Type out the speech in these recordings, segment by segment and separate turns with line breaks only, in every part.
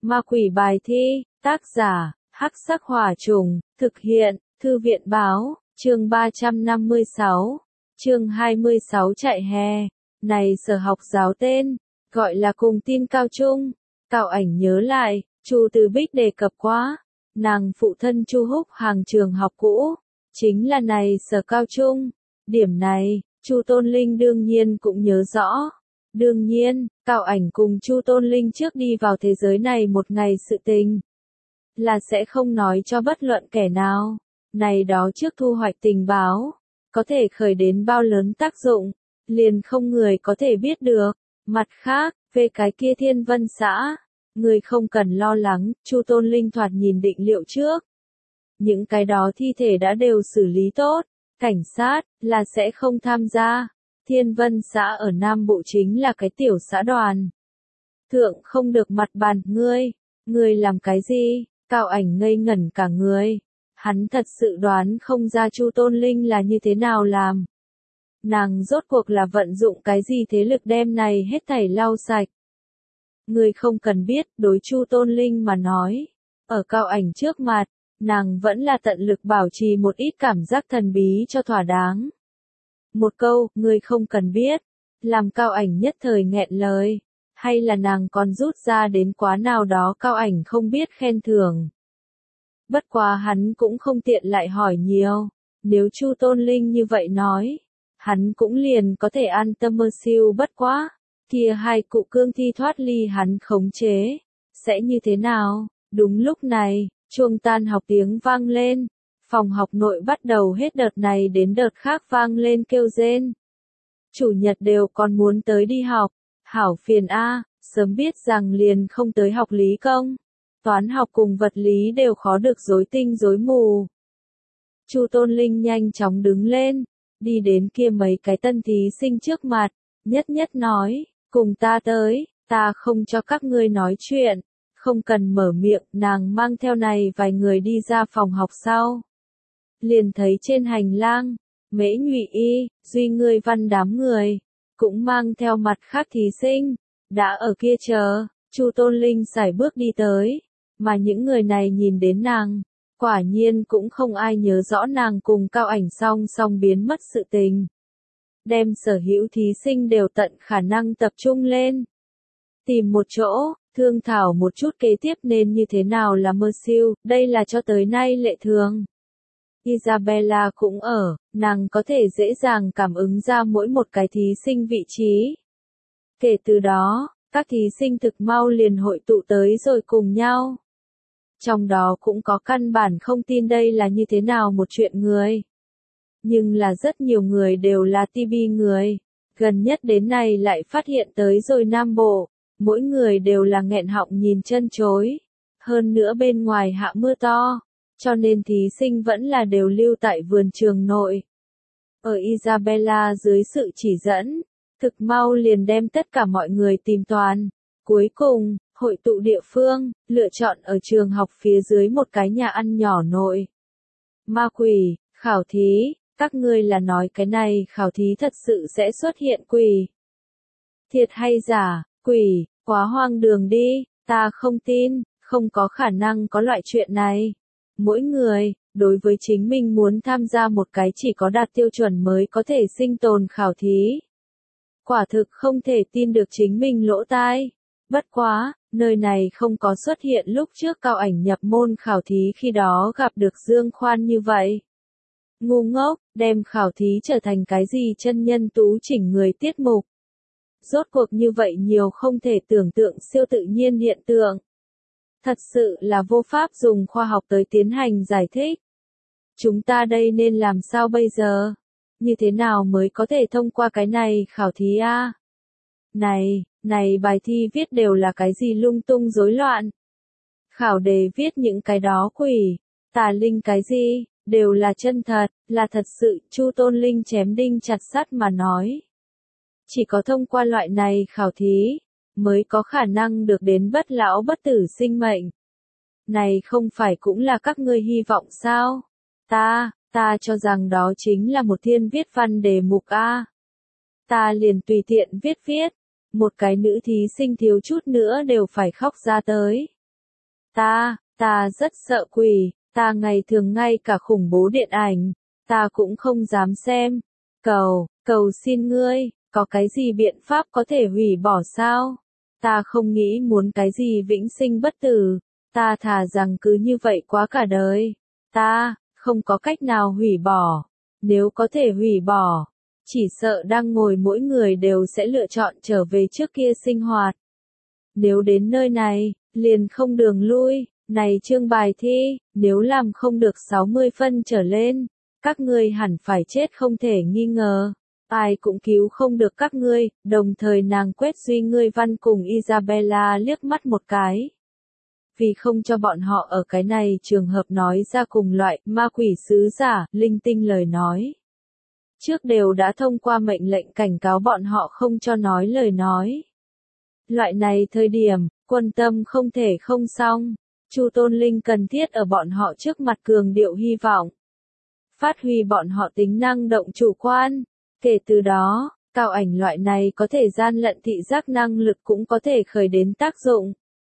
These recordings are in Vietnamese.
Ma quỷ bài thi, tác giả, Hắc Sắc Hỏa Trùng, thực hiện, Thư viện báo, chương 356, chương 26 chạy hè. Này sở học giáo tên, gọi là cùng tin cao trung. Cao Ảnh nhớ lại, Chu Từ Bích đề cập quá, nàng phụ thân Chu Húc hàng trường học cũ, chính là này sở cao trung. Điểm này, Chu Tôn Linh đương nhiên cũng nhớ rõ. Đương nhiên, Cao Ảnh cùng Chu Tôn Linh trước đi vào thế giới này một ngày sự tình, là sẽ không nói cho bất luận kẻ nào. Này đó trước thu hoạch tình báo, có thể khởi đến bao lớn tác dụng, liền không người có thể biết được. Mặt khác, về cái kia Thiên Vân xã, người không cần lo lắng, Chu Tôn Linh thoạt nhìn định liệu trước. Những cái đó thi thể đã đều xử lý tốt, cảnh sát là sẽ không tham gia. Thiên Vân xã ở Nam Bộ chính là cái tiểu xã đoàn. Thượng không được mặt bàn, ngươi làm cái gì? Cao Ảnh ngây ngẩn cả người. Hắn thật sự đoán không ra Chu Tôn Linh là như thế nào làm. Nàng rốt cuộc là vận dụng cái gì thế lực đem này hết thảy lau sạch. Ngươi không cần biết, đối Chu Tôn Linh mà nói. Ở Cao Ảnh trước mặt, nàng vẫn là tận lực bảo trì một ít cảm giác thần bí cho thỏa đáng. Một câu, ngươi không cần biết, làm Cao Ảnh nhất thời nghẹn lời, hay là nàng còn rút ra đến quá nào đó Cao Ảnh không biết khen thưởng. Bất quá hắn cũng không tiện lại hỏi nhiều, nếu Chu Tôn Linh như vậy nói, hắn cũng liền có thể an tâm mơ siêu. Bất quá, kia hai cụ cương thi thoát ly hắn khống chế, sẽ như thế nào? Đúng lúc này, chuông tan học tiếng vang lên. Phòng học nội bắt đầu hết đợt này đến đợt khác vang lên kêu rên. Chủ nhật đều còn muốn tới đi học, hảo phiền a, sớm biết rằng liền không tới học lý công. Toán học cùng vật lý đều khó được rối tinh rối mù. Chu Tôn Linh nhanh chóng đứng lên, đi đến kia mấy cái tân thí sinh trước mặt, nhất nói, cùng ta tới, ta không cho các ngươi nói chuyện, không cần mở miệng. Nàng mang theo này vài người đi ra phòng học sau. Liền thấy trên hành lang, Mễ Nhụy Y, Duy Ngươi Văn đám người, cũng mang theo mặt khác thí sinh, đã ở kia chờ. Chu Tôn Linh sải bước đi tới, mà những người này nhìn đến nàng, quả nhiên cũng không ai nhớ rõ nàng cùng Cao Ảnh song song biến mất sự tình. Đem sở hữu thí sinh đều tận khả năng tập trung lên, tìm một chỗ, thương thảo một chút kế tiếp nên như thế nào là mơ siêu, đây là cho tới nay lệ thường. Isabella cũng ở, nàng có thể dễ dàng cảm ứng ra mỗi một cái thí sinh vị trí. Kể từ đó, các thí sinh thực mau liền hội tụ tới rồi cùng nhau. Trong đó cũng có căn bản không tin đây là như thế nào một chuyện người. Nhưng là rất nhiều người đều là TB người. Gần nhất đến nay lại phát hiện tới rồi Nam Bộ, mỗi người đều là nghẹn họng nhìn chân chối. Hơn nữa bên ngoài hạ mưa to, cho nên thí sinh vẫn là đều lưu tại vườn trường nội. Ở Isabella dưới sự chỉ dẫn, thực mau liền đem tất cả mọi người tìm toàn. Cuối cùng, hội tụ địa phương, lựa chọn ở trường học phía dưới một cái nhà ăn nhỏ nội. Ma quỷ, khảo thí, các ngươi là nói cái này khảo thí thật sự sẽ xuất hiện quỷ. Thiệt hay giả, quỷ, quá hoang đường đi, ta không tin, không có khả năng có loại chuyện này. Mỗi người, đối với chính mình muốn tham gia một cái chỉ có đạt tiêu chuẩn mới có thể sinh tồn khảo thí. Quả thực không thể tin được chính mình lỗ tai. Bất quá, nơi này không có xuất hiện lúc trước Cao Ảnh nhập môn khảo thí khi đó gặp được Dương Khoan như vậy. Ngu ngốc, đem khảo thí trở thành cái gì chân nhân tú chỉnh người tiết mục. Rốt cuộc như vậy nhiều không thể tưởng tượng siêu tự nhiên hiện tượng. Thật sự là vô pháp dùng khoa học tới tiến hành giải thích. Chúng ta đây nên làm sao bây giờ? Như thế nào mới có thể thông qua cái này khảo thí a? Này bài thi viết đều là cái gì lung tung rối loạn? Khảo đề viết những cái đó quỷ, tà linh cái gì, đều là chân thật, là thật sự. Chu Tôn Linh chém đinh chặt sắt mà nói. Chỉ có thông qua loại này khảo thí, mới có khả năng được đến bất lão bất tử sinh mệnh. Này không phải cũng là các ngươi hy vọng sao? Ta cho rằng đó chính là một thiên viết văn đề mục a. Ta liền tùy tiện viết, một cái nữ thí sinh thiếu chút nữa đều phải khóc ra tới. Ta rất sợ quỷ, ta ngày thường ngay cả khủng bố điện ảnh, ta cũng không dám xem. Cầu xin ngươi, có cái gì biện pháp có thể hủy bỏ sao? Ta không nghĩ muốn cái gì vĩnh sinh bất tử, ta thà rằng cứ như vậy quá cả đời. Ta không có cách nào hủy bỏ. Nếu có thể hủy bỏ, chỉ sợ đang ngồi mỗi người đều sẽ lựa chọn trở về trước kia sinh hoạt. Nếu đến nơi này, liền không đường lui. Này chương bài thi, nếu làm không được 60 phân trở lên, các ngươi hẳn phải chết không thể nghi ngờ. Ai cũng cứu không được các ngươi. Đồng thời nàng quét Duy Ngươi Văn cùng Isabella liếc mắt một cái. Vì không cho bọn họ ở cái này trường hợp nói ra cùng loại ma quỷ sứ giả, linh tinh lời nói. Trước đều đã thông qua mệnh lệnh cảnh cáo bọn họ không cho nói lời nói. Loại này thời điểm, quân tâm không thể không xong. Chu Tôn Linh cần thiết ở bọn họ trước mặt cường điệu hy vọng. Phát huy bọn họ tính năng động chủ quan. Kể từ đó, cao ảnh loại này có thể gian lận thị giác năng lực cũng có thể khởi đến tác dụng.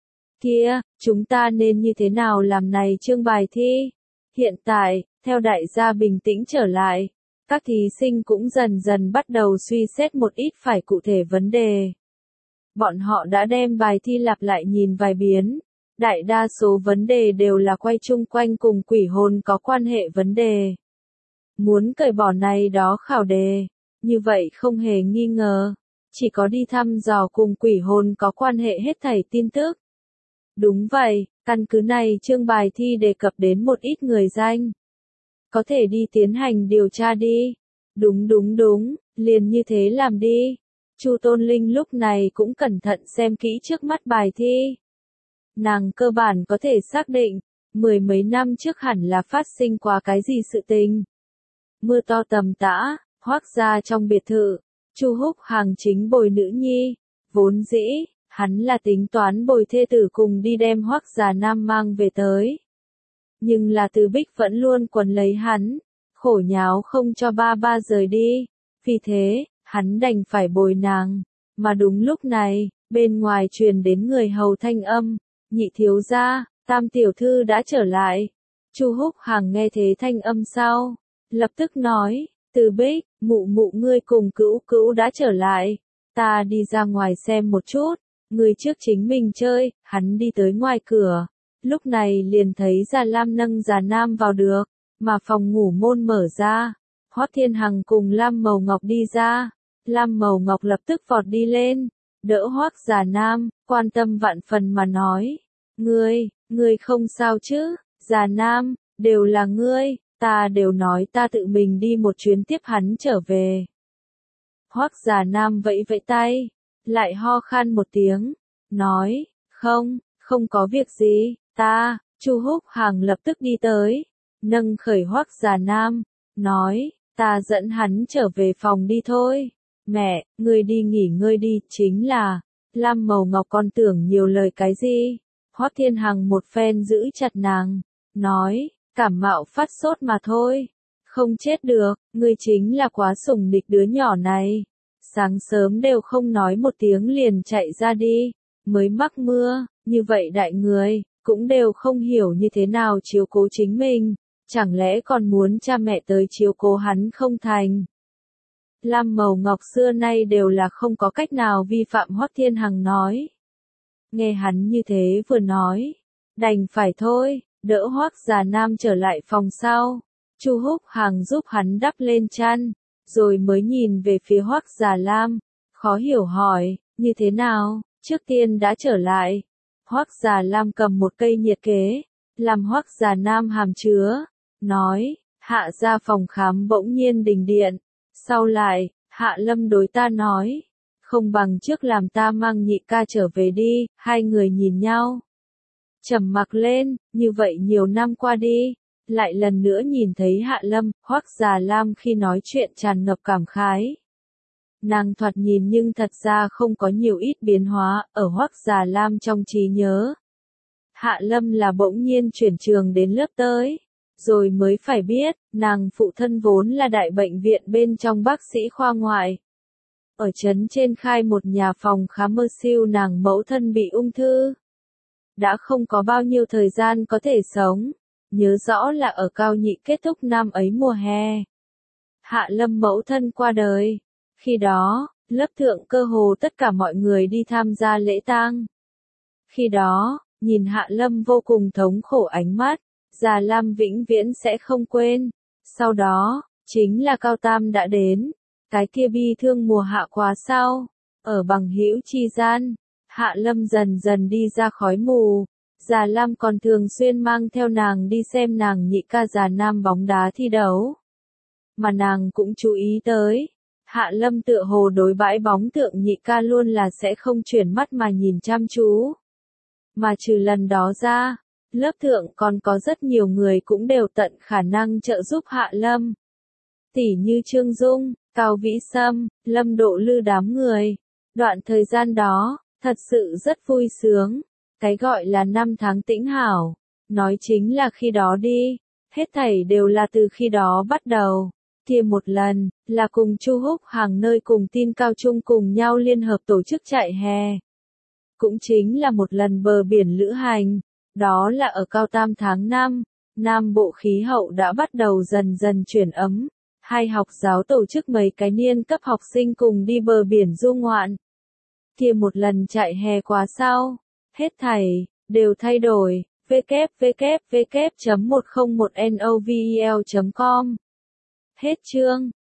Kia, chúng ta nên như thế nào làm này chương bài thi? Hiện tại, theo đại gia bình tĩnh trở lại, các thí sinh cũng dần dần bắt đầu suy xét một ít phải cụ thể vấn đề. Bọn họ đã đem bài thi lặp lại nhìn vài biến. Đại đa số vấn đề đều là quay chung quanh cùng quỷ hồn có quan hệ vấn đề. Muốn cởi bỏ này đó khảo đề, như vậy không hề nghi ngờ, chỉ có đi thăm dò cùng quỷ hồn có quan hệ hết thảy tin tức. Đúng vậy, căn cứ này chương bài thi đề cập đến một ít người danh. Có thể đi tiến hành điều tra đi. Đúng, liền như thế làm đi. Chu Tôn Linh lúc này cũng cẩn thận xem kỹ trước mắt bài thi. Nàng cơ bản có thể xác định, mười mấy năm trước hẳn là phát sinh qua cái gì sự tình. Mưa to tầm tã, Hoắc gia trong biệt thự, Chu Húc Hàng chính bồi nữ nhi, vốn dĩ, hắn là tính toán bồi thê tử cùng đi đem Hoắc Già Nam mang về tới. Nhưng là Từ Bích vẫn luôn quấn lấy hắn, khổ nháo không cho ba rời đi, vì thế, hắn đành phải bồi nàng, mà đúng lúc này, bên ngoài truyền đến người hầu thanh âm. Nhị thiếu gia, Tam tiểu thư đã trở lại. Chu Húc Hàng nghe thế thanh âm sau, lập tức nói, Từ Bích, mụ ngươi cùng cữu đã trở lại. Ta đi ra ngoài xem một chút, ngươi trước chính mình chơi. Hắn đi tới ngoài cửa, lúc này liền thấy Già Lam nâng Già Nam vào được, mà phòng ngủ môn mở ra. Hoắc Thiên Hằng cùng Lam Mầu Ngọc đi ra. Lam Mầu Ngọc lập tức vọt đi lên, đỡ Hoắc Già Nam, quan tâm vạn phần mà nói. Ngươi không sao chứ, Già Nam, đều là ngươi, ta đều nói ta tự mình đi một chuyến tiếp hắn trở về. Hoắc Già Nam vẫy vẫy tay, lại ho khan một tiếng, nói, không có việc gì, Chu Húc Hàng lập tức đi tới, nâng khởi Hoắc Già Nam, nói, ta dẫn hắn trở về phòng đi thôi. Mẹ, ngươi đi nghỉ ngơi đi, chính là, Lam Mầu Ngọc con tưởng nhiều lời cái gì. Hoắc Thiên Hằng một phen giữ chặt nàng, nói, cảm mạo phát sốt mà thôi, không chết được, ngươi chính là quá sủng nịch đứa nhỏ này. Sáng sớm đều không nói một tiếng liền chạy ra đi, mới mắc mưa, như vậy đại người, cũng đều không hiểu như thế nào chiếu cố chính mình, chẳng lẽ còn muốn cha mẹ tới chiếu cố hắn không thành. Lam Mầu Ngọc xưa nay đều là không có cách nào vi phạm Hoắc Thiên Hằng nói. Nghe hắn như thế vừa nói, đành phải thôi, đỡ Hoắc Già Nam trở lại phòng sau. Chu Húc Hàng giúp hắn đắp lên chăn, rồi mới nhìn về phía Hoắc Già Lam, khó hiểu hỏi, như thế nào, trước tiên đã trở lại. Hoắc Già Lam cầm một cây nhiệt kế, làm Hoắc Già Nam hàm chứa, nói, hạ ra phòng khám bỗng nhiên đình điện, sau lại, Hạ Lâm đối ta nói, không bằng trước làm ta mang nhị ca trở về đi. Hai người nhìn nhau, trầm mặc lên, như vậy nhiều năm qua đi, lại lần nữa nhìn thấy Hạ Lâm. Hoắc Già Lam khi nói chuyện tràn ngập cảm khái. Nàng thoạt nhìn nhưng thật ra không có nhiều ít biến hóa ở Hoắc Già Lam trong trí nhớ. Hạ Lâm là bỗng nhiên chuyển trường đến lớp tới, rồi mới phải biết, nàng phụ thân vốn là đại bệnh viện bên trong bác sĩ khoa ngoại. Ở trấn trên khai một nhà phòng khám mơ siêu, nàng mẫu thân bị ung thư. đã không có bao nhiêu thời gian có thể sống. Nhớ rõ là ở Cao Nhị kết thúc năm ấy mùa hè. Hạ Lâm mẫu thân qua đời. Khi đó, lớp thượng cơ hồ tất cả mọi người đi tham gia lễ tang. Khi đó, nhìn Hạ Lâm vô cùng thống khổ ánh mắt, Già Lam vĩnh viễn sẽ không quên. Sau đó, chính là Cao Tam đã đến. Cái kia bi thương mùa hạ quá sau. Ở bằng hữu chi gian, Hạ Lâm dần dần đi ra khói mù. Già Lam còn thường xuyên mang theo nàng đi xem nàng nhị ca già nam bóng đá thi đấu. Mà nàng cũng chú ý tới. Hạ Lâm tựa hồ đối bãi bóng tượng nhị ca luôn là sẽ không chuyển mắt mà nhìn chăm chú. Mà trừ lần đó ra, lớp thượng còn có rất nhiều người cũng đều tận khả năng trợ giúp Hạ Lâm. Tỉ như Trương Dung, Cao Vĩ Sâm, Lâm Độ Lư đám người. Đoạn thời gian đó, thật sự rất vui sướng. Cái gọi là năm tháng tĩnh hảo, nói chính là khi đó đi. Hết thảy đều là từ khi đó bắt đầu. Kia một lần, là cùng Chu Húc hàng nơi cùng tin Cao Trung cùng nhau liên hợp tổ chức chạy hè. Cũng chính là một lần bờ biển lữ hành. Đó là ở Cao Tam tháng 5, Nam Bộ khí hậu đã bắt đầu dần dần chuyển ấm. Hai học giáo tổ chức mấy cái niên cấp học sinh cùng đi bờ biển du ngoạn. Kia một lần chạy hè quá sau, hết thảy đều thay đổi. www.101novel.com. Hết chương.